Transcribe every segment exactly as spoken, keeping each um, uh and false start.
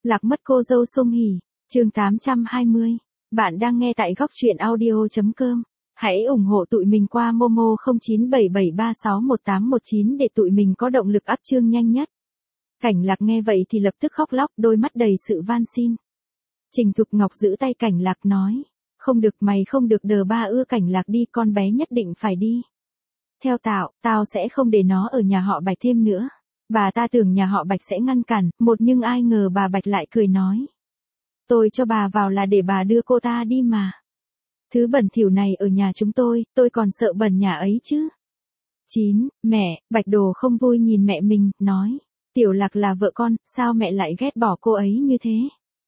Lạc mất cô dâu Song Hỷ, chương tám trăm hai mươi. Bạn đang nghe tại góc truyện audio chấm com. Hãy ủng hộ tụi mình qua Momo không chín bảy bảy ba sáu một tám một chín để tụi mình có động lực up chương nhanh nhất. Cảnh Lạc nghe vậy thì lập tức khóc lóc, đôi mắt đầy sự van xin. Trình Thục Ngọc giữ tay Cảnh Lạc nói, không được, mày không được đờ ba ưa Cảnh Lạc đi, con bé nhất định phải đi. Theo tao, tao sẽ không để nó ở nhà họ Bạch thêm nữa. Bà ta tưởng nhà họ Bạch sẽ ngăn cản, một nhưng ai ngờ bà Bạch lại cười nói. Tôi cho bà vào là để bà đưa cô ta đi mà. Thứ bẩn thỉu này ở nhà chúng tôi, tôi còn sợ bẩn nhà ấy chứ. chín. Mẹ, Bạch Đồ không vui nhìn mẹ mình, nói. Tiểu Lạc là vợ con, sao mẹ lại ghét bỏ cô ấy như thế?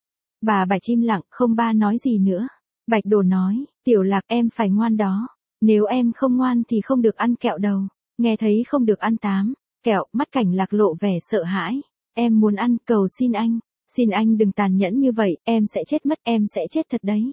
Bà Bạch im lặng, không ba nói gì nữa. Bạch Đồ nói, Tiểu Lạc em phải ngoan đó. Nếu em không ngoan thì không được ăn kẹo đâu. Nghe thấy không được ăn tám. Kẹo, mắt Cảnh Lạc lộ vẻ sợ hãi. Em muốn ăn, cầu xin anh. Xin anh đừng tàn nhẫn như vậy, em sẽ chết mất, em sẽ chết thật đấy.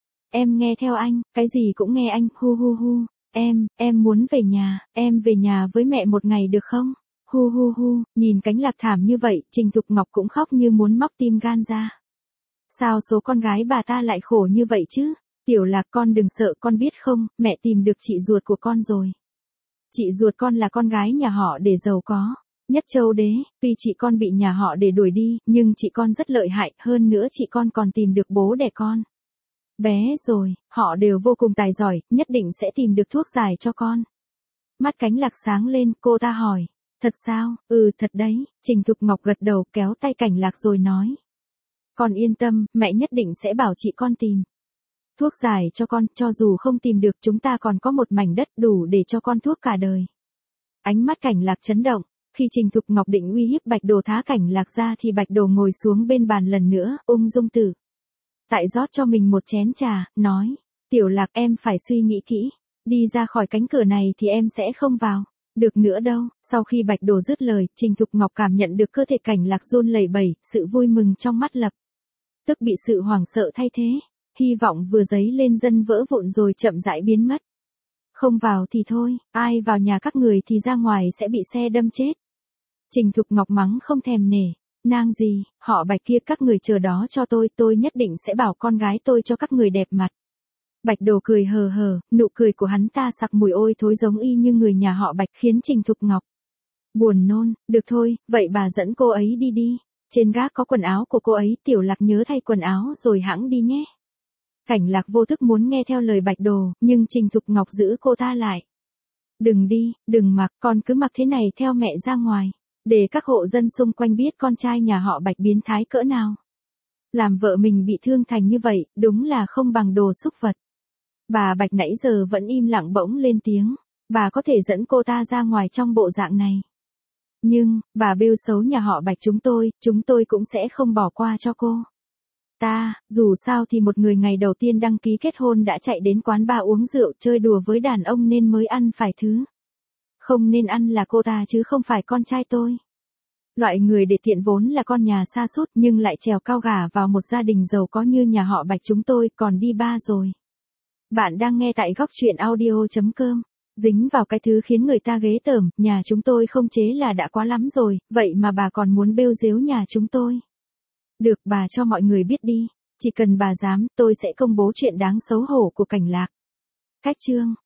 Em nghe theo anh, cái gì cũng nghe anh, hu hu hu. Em, em muốn về nhà, em về nhà với mẹ một ngày được không? Hu hu hu, nhìn Cánh Lạc thảm như vậy, Trình Thục Ngọc cũng khóc như muốn móc tim gan ra. Sao số con gái bà ta lại khổ như vậy chứ? Tiểu Lạc con đừng sợ, con biết không, mẹ tìm được chị ruột của con rồi. Chị ruột con là con gái nhà họ Để giàu có, nhất châu đế, tuy chị con bị nhà họ Để đuổi đi, nhưng chị con rất lợi hại, hơn nữa chị con còn tìm được bố đẻ con. Bé rồi, họ đều vô cùng tài giỏi, nhất định sẽ tìm được thuốc giải cho con. Mắt Cánh Lạc sáng lên, cô ta hỏi, thật sao? Ừ, thật đấy, Trình Thục Ngọc gật đầu kéo tay Cảnh Lạc rồi nói. Con yên tâm, mẹ nhất định sẽ bảo chị con tìm thuốc giải cho con, cho dù không tìm được chúng ta còn có một mảnh đất đủ để cho con thuốc cả đời. Ánh mắt Cảnh Lạc chấn động, khi Trình Thục Ngọc định uy hiếp Bạch Đồ thá Cảnh Lạc ra thì Bạch Đồ ngồi xuống bên bàn lần nữa, ung dung tử. Tại rót cho mình một chén trà, nói, Tiểu Lạc em phải suy nghĩ kỹ, đi ra khỏi cánh cửa này thì em sẽ không vào được nữa đâu. Sau khi Bạch Đồ dứt lời, Trình Thục Ngọc cảm nhận được cơ thể Cảnh Lạc run lẩy bẩy, sự vui mừng trong mắt lập tức bị sự hoảng sợ thay thế. Hy vọng vừa dấy lên dần vỡ vụn rồi chậm rãi biến mất. Không vào thì thôi, ai vào nhà các người thì ra ngoài sẽ bị xe đâm chết. Trình Thục Ngọc mắng không thèm nể. Nang gì, họ Bạch kia các người chờ đó cho tôi, tôi nhất định sẽ bảo con gái tôi cho các người đẹp mặt. Bạch Đồ cười hờ hờ, nụ cười của hắn ta sặc mùi ôi thối giống y như người nhà họ Bạch, khiến Trình Thục Ngọc buồn nôn. Được thôi, vậy bà dẫn cô ấy đi đi. Trên gác có quần áo của cô ấy, Tiểu Lạc nhớ thay quần áo rồi hẵng đi nhé. Cảnh Lạc vô thức muốn nghe theo lời Bạch Đồ, nhưng Trình Thục Ngọc giữ cô ta lại. Đừng đi, đừng mặc, con cứ mặc thế này theo mẹ ra ngoài. Để các hộ dân xung quanh biết con trai nhà họ Bạch biến thái cỡ nào. Làm vợ mình bị thương thành như vậy, đúng là không bằng đồ súc vật. Bà Bạch nãy giờ vẫn im lặng bỗng lên tiếng. Bà có thể dẫn cô ta ra ngoài trong bộ dạng này. Nhưng, bà bêu xấu nhà họ Bạch chúng tôi, chúng tôi cũng sẽ không bỏ qua cho cô ta. Dù sao thì một người ngày đầu tiên đăng ký kết hôn đã chạy đến quán bar uống rượu chơi đùa với đàn ông nên mới ăn phải thứ không nên ăn là cô ta chứ không phải con trai tôi. Loại người để tiện vốn là con nhà sa sút nhưng lại trèo cao gả vào một gia đình giàu có như nhà họ Bạch chúng tôi còn đi bar rồi. Bạn đang nghe tại góc truyện audio chấm com. Dính vào cái thứ khiến người ta ghê tởm, nhà chúng tôi không chế là đã quá lắm rồi, vậy mà bà còn muốn bêu dếu nhà chúng tôi. Được, bà cho mọi người biết đi, chỉ cần bà dám, tôi sẽ công bố chuyện đáng xấu hổ của Cảnh Lạc. Cách chương